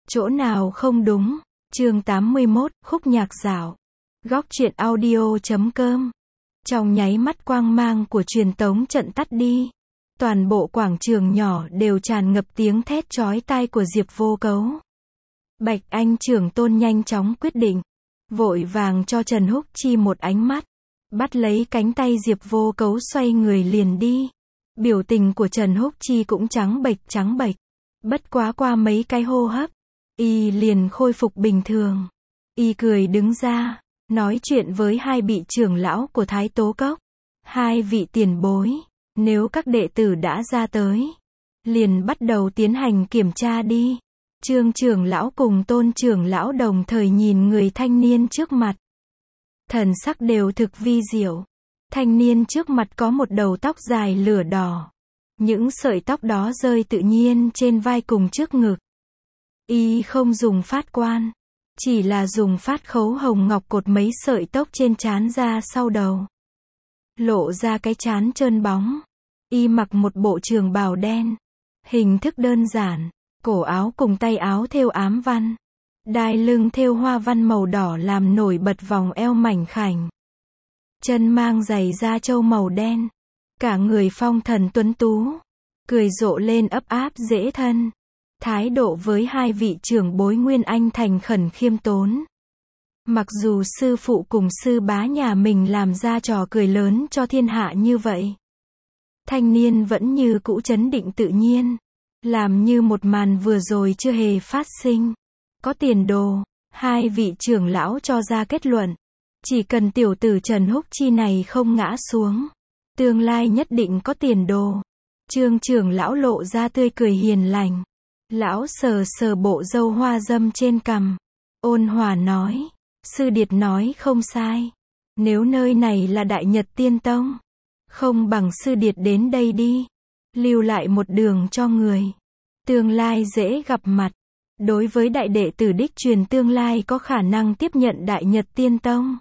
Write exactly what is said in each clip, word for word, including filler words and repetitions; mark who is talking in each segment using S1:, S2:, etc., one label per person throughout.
S1: Chỗ nào không đúng? Chương tám mươi mốt, khúc nhạc dạo. Góc truyện audio chấm com. Trong nháy mắt quang mang của truyền tống trận tắt đi. Toàn bộ quảng trường nhỏ đều tràn ngập tiếng thét chói tai của Diệp Vô Cấu. Bạch Anh trưởng tôn nhanh chóng quyết định. Vội vàng cho Trần Húc Chi một ánh mắt. Bắt lấy cánh tay Diệp Vô Cấu xoay người liền đi. Biểu tình của Trần Húc Chi cũng trắng bệch trắng bệch. Bất quá qua mấy cái hô hấp, y liền khôi phục bình thường. Y cười đứng ra, nói chuyện với hai vị trưởng lão của Thái Tố Cốc. Hai vị tiền bối, nếu các đệ tử đã ra tới, liền bắt đầu tiến hành kiểm tra đi. Trương trưởng lão cùng Tôn trưởng lão đồng thời nhìn người thanh niên trước mặt. Thần sắc đều thực vi diệu. Thanh niên trước mặt có một đầu tóc dài lửa đỏ. Những sợi tóc đó rơi tự nhiên trên vai cùng trước ngực. Y không dùng phát quan, chỉ là dùng phát khấu hồng ngọc cột mấy sợi tóc trên trán ra sau đầu. Lộ ra cái trán trơn bóng. Y mặc một bộ trường bào đen. Hình thức đơn giản, cổ áo cùng tay áo thêu ám văn. Đai lưng thêu hoa văn màu đỏ làm nổi bật vòng eo mảnh khảnh. Chân mang giày da trâu màu đen. Cả người phong thần tuấn tú, cười rộ lên ấp áp dễ thân. Thái độ với hai vị trưởng bối Nguyên Anh thành khẩn khiêm tốn. Mặc dù sư phụ cùng sư bá nhà mình làm ra trò cười lớn cho thiên hạ như vậy, thanh niên vẫn như cũ trấn định tự nhiên, làm như một màn vừa rồi chưa hề phát sinh. Có tiền đồ, hai vị trưởng lão cho ra kết luận. Chỉ cần tiểu tử Trần Húc Chi này không ngã xuống, tương lai nhất định có tiền đồ. Trương trưởng lão lộ ra tươi cười hiền lành. Lão sờ sờ bộ râu hoa dâm trên cằm. Ôn hòa nói. Sư điệt nói không sai. Nếu nơi này là Đại Nhật Tiên Tông, không bằng sư điệt đến đây đi. Lưu lại một đường cho người. Tương lai dễ gặp mặt. Đối với đại đệ tử đích truyền tương lai có khả năng tiếp nhận Đại Nhật Tiên Tông.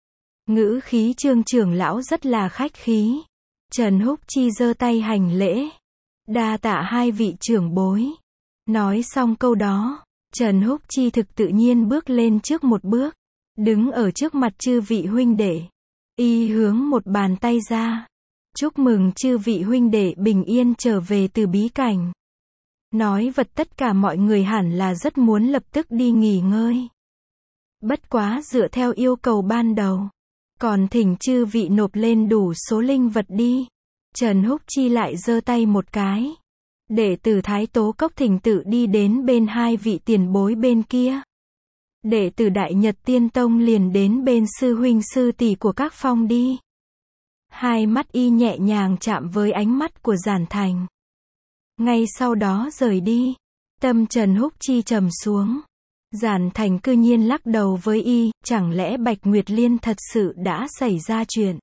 S1: Ngữ khí Trương trưởng lão rất là khách khí. Trần Húc Chi giơ tay hành lễ. Đa tạ hai vị trưởng bối. Nói xong câu đó, Trần Húc Chi thực tự nhiên bước lên trước một bước. Đứng ở trước mặt chư vị huynh đệ. Y hướng một bàn tay ra. Chúc mừng chư vị huynh đệ bình yên trở về từ bí cảnh. Nói vật tất cả mọi người hẳn là rất muốn lập tức đi nghỉ ngơi. Bất quá dựa theo yêu cầu ban đầu. Còn thỉnh chư vị nộp lên đủ số linh vật đi. Trần Húc Chi lại giơ tay một cái. Đệ tử Thái Tố Cốc thỉnh tự đi đến bên hai vị tiền bối bên kia. Đệ tử Đại Nhật Tiên Tông liền đến bên sư huynh sư tỷ của các phong đi. Hai mắt y nhẹ nhàng chạm với ánh mắt của Giản Thành. Ngay sau đó rời đi. Tâm Trần Húc Chi trầm xuống. Giản Thành cư nhiên lắc đầu với y, chẳng lẽ Bạch Nguyệt Liên thật sự đã xảy ra chuyện.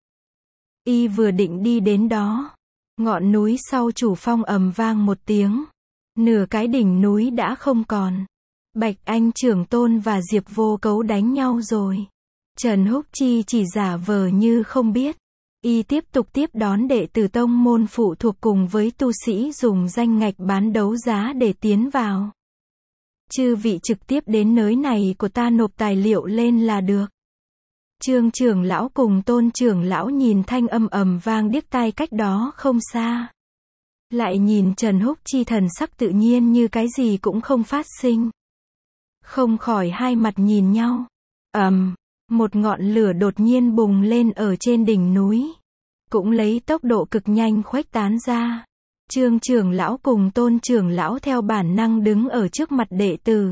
S1: Y vừa định đi đến đó, ngọn núi sau chủ phong ầm vang một tiếng. Nửa cái đỉnh núi đã không còn. Bạch Anh trưởng tôn và Diệp Vô Cấu đánh nhau rồi. Trần Húc Chi chỉ giả vờ như không biết. Y tiếp tục tiếp đón đệ tử tông môn phụ thuộc cùng với tu sĩ dùng danh ngạch bán đấu giá để tiến vào. Chư vị trực tiếp đến nơi này của ta nộp tài liệu lên là được. Trương trưởng lão cùng Tôn trưởng lão nhìn thanh âm ầm vang điếc tai cách đó không xa. Lại nhìn Trần Húc Chi thần sắc tự nhiên như cái gì cũng không phát sinh. Không khỏi hai mặt nhìn nhau. Ầm, một ngọn lửa đột nhiên bùng lên ở trên đỉnh núi. Cũng lấy tốc độ cực nhanh khuếch tán ra. Trương trưởng lão cùng Tôn trưởng lão theo bản năng đứng ở trước mặt đệ tử.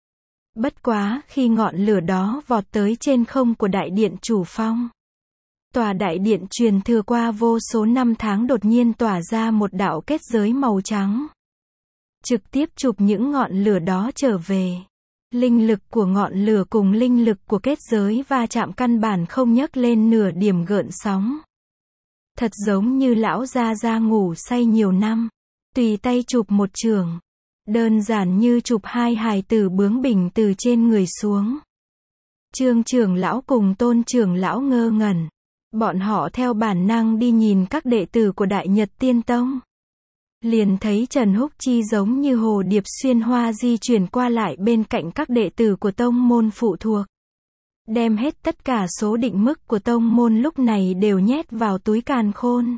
S1: Bất quá khi ngọn lửa đó vọt tới trên không của đại điện chủ phong. Tòa đại điện truyền thừa qua vô số năm tháng đột nhiên tỏa ra một đạo kết giới màu trắng. Trực tiếp chụp những ngọn lửa đó trở về. Linh lực của ngọn lửa cùng linh lực của kết giới va chạm căn bản không nhấc lên nửa điểm gợn sóng. Thật giống như lão gia gia ngủ say nhiều năm. Tùy tay chụp một chưởng. Đơn giản như chụp hai hài tử bướng bỉnh từ trên người xuống. Trương trưởng lão cùng Tôn trưởng lão ngơ ngẩn. Bọn họ theo bản năng đi nhìn các đệ tử của Đại Nhật Tiên Tông. liền thấy Trần Húc Chi giống như hồ điệp xuyên hoa di chuyển qua lại bên cạnh các đệ tử của tông môn phụ thuộc. Đem hết tất cả số định mức của tông môn lúc này đều nhét vào túi càn khôn.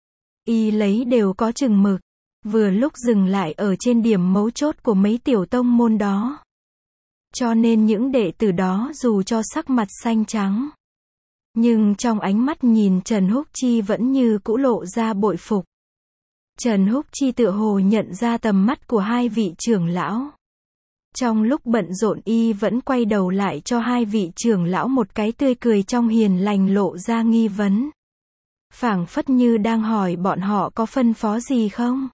S1: Y lấy đều có chừng mực, vừa lúc dừng lại ở trên điểm mấu chốt của mấy tiểu tông môn đó. Cho nên những đệ tử đó dù cho sắc mặt xanh trắng, nhưng trong ánh mắt nhìn Trần Húc Chi vẫn như cũ lộ ra bội phục. Trần Húc Chi tựa hồ nhận ra tầm mắt của hai vị trưởng lão. Trong lúc bận rộn y vẫn quay đầu lại cho hai vị trưởng lão một cái tươi cười trong hiền lành lộ ra nghi vấn. Phảng phất như đang hỏi bọn họ có phân phó gì không?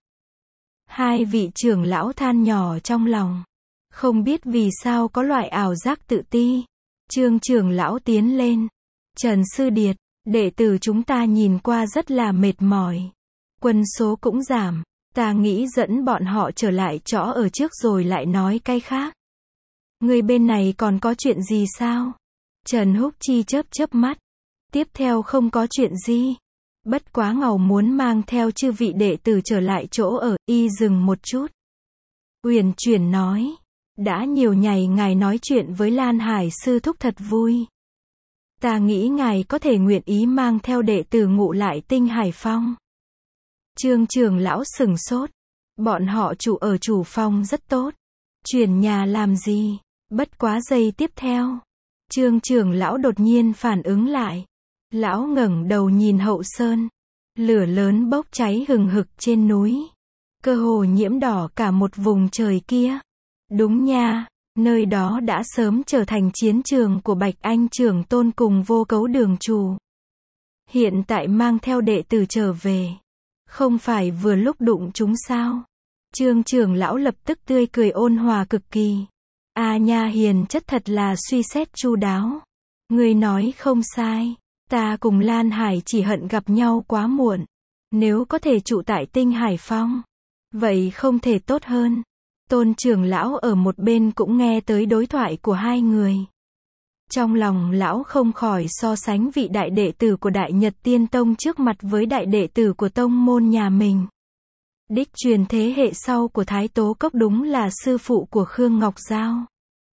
S1: Hai vị trưởng lão than nhỏ trong lòng. Không biết vì sao có loại ảo giác tự ti. Trương trưởng lão tiến lên. Trần Sư Điệt, đệ tử chúng ta nhìn qua rất là mệt mỏi. Quân số cũng giảm. Ta nghĩ dẫn bọn họ trở lại chỗ ở trước rồi lại nói cái khác. Người bên này còn có chuyện gì sao? Trần Húc Chi chớp chớp mắt. Tiếp theo không có chuyện gì. Bất quá ngầu muốn mang theo chư vị đệ tử trở lại chỗ ở, y dừng một chút. Uyển chuyển nói. Đã nhiều ngày ngài nói chuyện với Lan Hải sư thúc thật vui. Ta nghĩ ngài có thể nguyện ý mang theo đệ tử ngụ lại Tinh Hải Phong. Trương trưởng lão sừng sốt. Bọn họ chủ ở chủ phong rất tốt. Chuyển nhà làm gì? Bất quá giây tiếp theo. Trương trưởng lão đột nhiên phản ứng lại. Lão ngẩng đầu nhìn hậu sơn. Lửa lớn bốc cháy hừng hực trên núi. Cơ hồ nhiễm đỏ cả một vùng trời kia. Đúng nha, nơi đó đã sớm trở thành chiến trường của Bạch Anh trưởng tôn cùng Vô Cấu Đường chủ. Hiện tại mang theo đệ tử trở về. Không phải vừa lúc đụng chúng sao? Trương trưởng lão lập tức tươi cười ôn hòa cực kỳ. A nha hiền chất thật là suy xét chu đáo. Người nói không sai. Ta cùng Lan Hải chỉ hận gặp nhau quá muộn. Nếu có thể trụ tại Tinh Hải Phong, vậy không thể tốt hơn. Tôn trưởng lão ở một bên cũng nghe tới đối thoại của hai người. Trong lòng lão không khỏi so sánh vị đại đệ tử của Đại Nhật Tiên Tông trước mặt với đại đệ tử của tông môn nhà mình. Đích truyền thế hệ sau của Thái Tố Cốc đúng là sư phụ của Khương Ngọc Giao.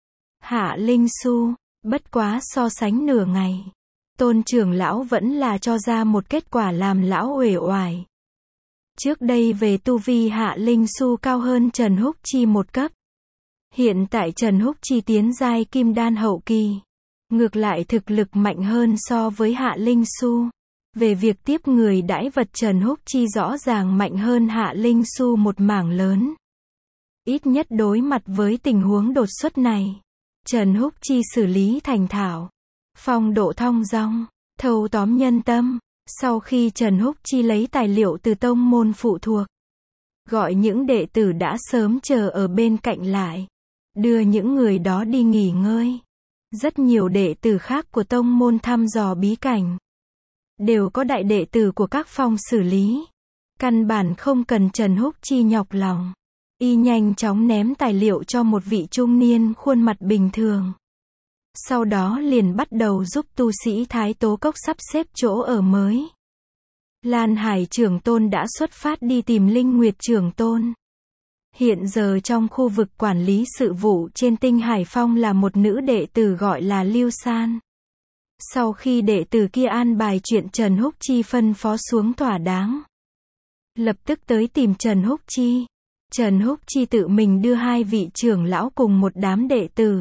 S1: Hạ Linh Su, bất quá so sánh nửa ngày. Tôn trưởng lão vẫn là cho ra một kết quả làm lão uể oải. Trước đây về tu vi Hạ Linh Su cao hơn Trần Húc Chi một cấp. Hiện tại Trần Húc Chi tiến giai kim đan hậu kỳ. Ngược lại thực lực mạnh hơn so với Hạ Linh Su. Về việc tiếp người đãi vật Trần Húc Chi rõ ràng mạnh hơn Hạ Linh Su một mảng lớn. Ít nhất đối mặt với tình huống đột xuất này. Trần Húc Chi xử lý thành thạo. Phong độ thong dong, thâu tóm nhân tâm. Sau khi Trần Húc Chi lấy tài liệu từ tông môn phụ thuộc, gọi những đệ tử đã sớm chờ ở bên cạnh lại, đưa những người đó đi nghỉ ngơi. Rất nhiều đệ tử khác của tông môn thăm dò bí cảnh, đều có đại đệ tử của các phong xử lý. Căn bản không cần Trần Húc Chi nhọc lòng. Y nhanh chóng ném tài liệu cho một vị trung niên khuôn mặt bình thường. Sau đó liền bắt đầu giúp tu sĩ Thái Tố Cốc sắp xếp chỗ ở mới. Lan Hải trưởng tôn đã xuất phát đi tìm Linh Nguyệt trưởng tôn. Hiện giờ trong khu vực quản lý sự vụ trên Tinh Hải Phong là một nữ đệ tử gọi là Lưu San. Sau khi đệ tử kia an bài chuyện Trần Húc Chi phân phó xuống thỏa đáng, lập tức tới tìm Trần Húc Chi. Trần Húc Chi tự mình đưa hai vị trưởng lão cùng một đám đệ tử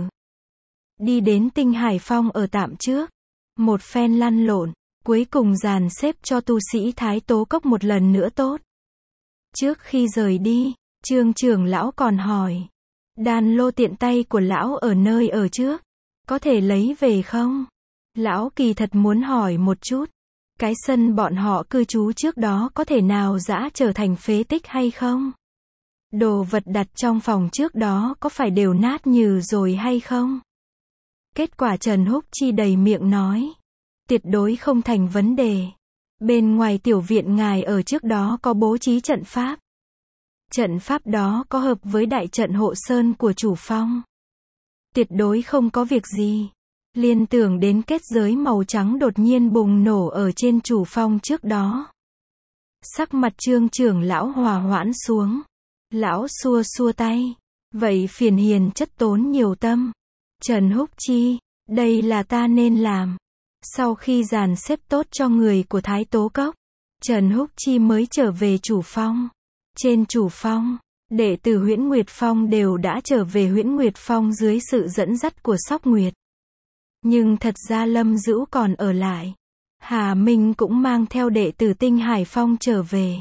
S1: đi đến Tinh Hải Phong ở tạm trước. Một phen lăn lộn, cuối cùng dàn xếp cho tu sĩ Thái Tố Cốc một lần nữa tốt. Trước khi rời đi, Trương trưởng lão còn hỏi. Đan lô tiện tay của lão ở nơi ở trước. Có thể lấy về không? Lão kỳ thật muốn hỏi một chút. Cái sân bọn họ cư trú trước đó có thể nào dã trở thành phế tích hay không? Đồ vật đặt trong phòng trước đó có phải đều nát nhừ rồi hay không? Kết quả Trần Húc Chi đầy miệng nói. Tuyệt đối không thành vấn đề. Bên ngoài tiểu viện ngài ở trước đó có bố trí trận pháp. Trận pháp đó có hợp với đại trận hộ sơn của chủ phong. Tuyệt đối không có việc gì. Liên tưởng đến kết giới màu trắng đột nhiên bùng nổ ở trên chủ phong trước đó. Sắc mặt Trương trưởng lão hòa hoãn xuống. Lão xua xua tay. Vậy phiền hiền chất tốn nhiều tâm. Trần Húc Chi, đây là ta nên làm. Sau khi dàn xếp tốt cho người của Thái Tố Cốc, Trần Húc Chi mới trở về Chủ Phong. Trên Chủ Phong, đệ tử Huyễn Nguyệt Phong đều đã trở về Huyễn Nguyệt Phong dưới sự dẫn dắt của Sóc Nguyệt. Nhưng thật ra Lâm Dữu còn ở lại. Hà Minh cũng mang theo đệ tử Tinh Hải Phong trở về.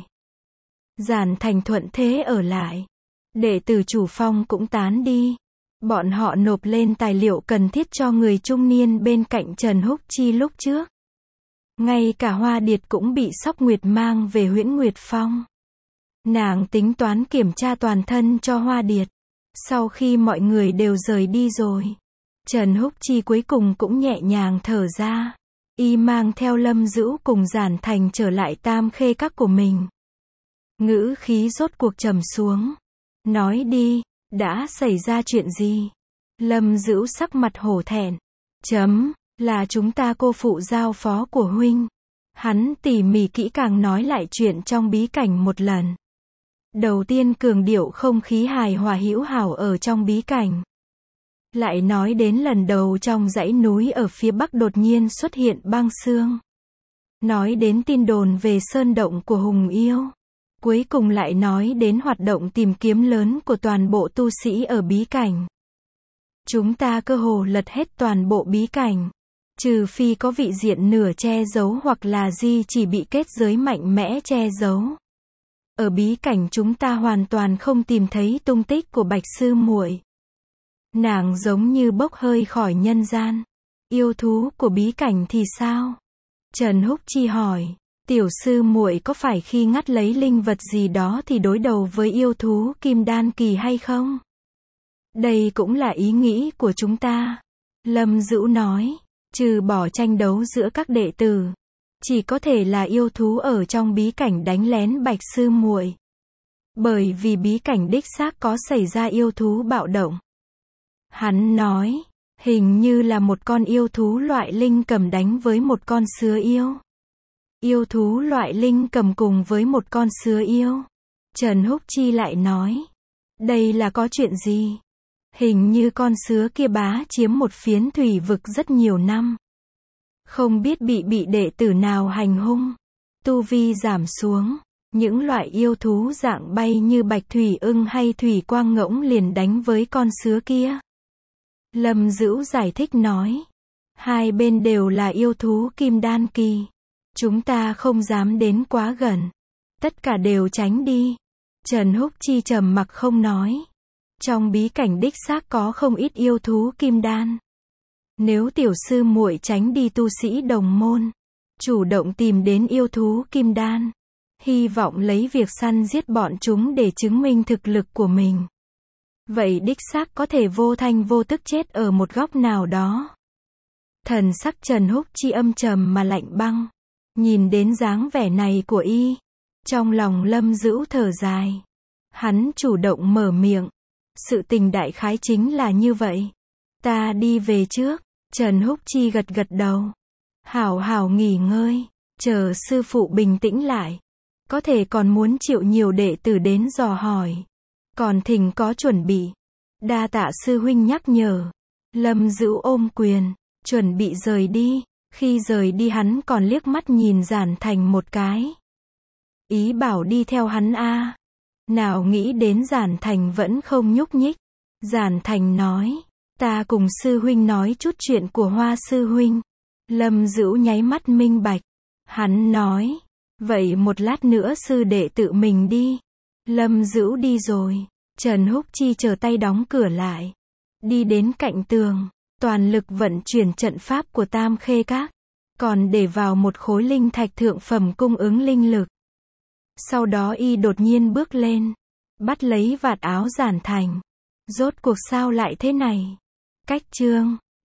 S1: Giản Thành thuận thế ở lại. Đệ tử Chủ Phong cũng tán đi. Bọn họ nộp lên tài liệu cần thiết cho người trung niên bên cạnh Trần Húc Chi lúc trước. Ngay cả Hoa Điệt cũng bị Sóc Nguyệt mang về Huyễn Nguyệt Phong. Nàng tính toán kiểm tra toàn thân cho Hoa Điệt. Sau khi mọi người đều rời đi rồi, Trần Húc Chi cuối cùng cũng nhẹ nhàng thở ra. Y mang theo Lâm Dữu cùng Giản Thành trở lại Tam Khê Các của mình. Ngữ khí rốt cuộc trầm xuống. Nói đi, đã xảy ra chuyện gì? Lâm Dữu sắc mặt hổ thẹn. Chấm, là chúng ta cô phụ giao phó của huynh. Hắn tỉ mỉ kỹ càng nói lại chuyện trong bí cảnh một lần. Đầu tiên cường điệu không khí hài hòa hữu hảo ở trong bí cảnh. Lại nói đến lần đầu trong dãy núi ở phía bắc đột nhiên xuất hiện băng sương. Nói đến tin đồn về sơn động của Hùng Yêu. Cuối cùng lại nói đến hoạt động tìm kiếm lớn của toàn bộ tu sĩ ở bí cảnh. Chúng ta cơ hồ lật hết toàn bộ bí cảnh. Trừ phi có vị diện nửa che giấu hoặc là di chỉ bị kết giới mạnh mẽ che giấu. Ở bí cảnh chúng ta hoàn toàn không tìm thấy tung tích của Bạch sư muội. Nàng giống như bốc hơi khỏi nhân gian. Yêu thú của bí cảnh thì sao? Trần Húc Chi hỏi. Tiểu sư muội có phải khi ngắt lấy linh vật gì đó thì đối đầu với yêu thú kim đan kỳ hay không? Đây cũng là ý nghĩ của chúng ta. Lâm Dữu nói. Trừ bỏ tranh đấu giữa các đệ tử, chỉ có thể là yêu thú ở trong bí cảnh đánh lén Bạch sư muội. Bởi vì bí cảnh đích xác có xảy ra yêu thú bạo động. Hắn nói, hình như là một con yêu thú loại linh cầm đánh với một con sứa yêu. Yêu thú loại linh cầm cùng với một con sứa yêu. Trần Húc Chi lại nói, đây là có chuyện gì? Hình như con sứa kia bá chiếm một phiến thủy vực rất nhiều năm. Không biết bị bị đệ tử nào hành hung. Tu vi giảm xuống. Những loại yêu thú dạng bay như bạch thủy ưng hay thủy quang ngỗng liền đánh với con sứa kia. Lâm Dữu giải thích nói. Hai bên đều là yêu thú kim đan kỳ. Chúng ta không dám đến quá gần. Tất cả đều tránh đi. Trần Húc Chi trầm mặc không nói. Trong bí cảnh đích xác có không ít yêu thú kim đan. Nếu tiểu sư muội tránh đi tu sĩ đồng môn, chủ động tìm đến yêu thú kim đan, hy vọng lấy việc săn giết bọn chúng để chứng minh thực lực của mình, vậy đích xác có thể vô thanh vô tức chết ở một góc nào đó. Thần sắc Trần Húc Chi âm trầm mà lạnh băng. Nhìn đến dáng vẻ này của y, trong lòng Lâm Dữu thở dài. Hắn chủ động mở miệng. Sự tình đại khái chính là như vậy. Ta đi về trước. Trần Húc Chi gật gật đầu. Hảo hảo nghỉ ngơi. Chờ sư phụ bình tĩnh lại. Có thể còn muốn chịu nhiều đệ tử đến dò hỏi. Còn thỉnh có chuẩn bị. Đa tạ sư huynh nhắc nhở. Lâm Dữu ôm quyền. Chuẩn bị rời đi. Khi rời đi hắn còn liếc mắt nhìn Giản Thành một cái. Ý bảo đi theo hắn a. Nào nghĩ đến Giản Thành vẫn không nhúc nhích. Giản Thành nói. Ta cùng sư huynh nói chút chuyện của Hoa sư huynh. Lâm Dữu nháy mắt minh bạch. Hắn nói. Vậy một lát nữa sư đệ tự mình đi. Lâm Dữu đi rồi. Trần Húc Chi chờ tay đóng cửa lại. Đi đến cạnh tường. Toàn lực vận chuyển trận pháp của Tam Khê Các. Còn để vào một khối linh thạch thượng phẩm cung ứng linh lực. Sau đó y đột nhiên bước lên. Bắt lấy vạt áo Giản Thành. Rốt cuộc sao lại thế này? Cách chương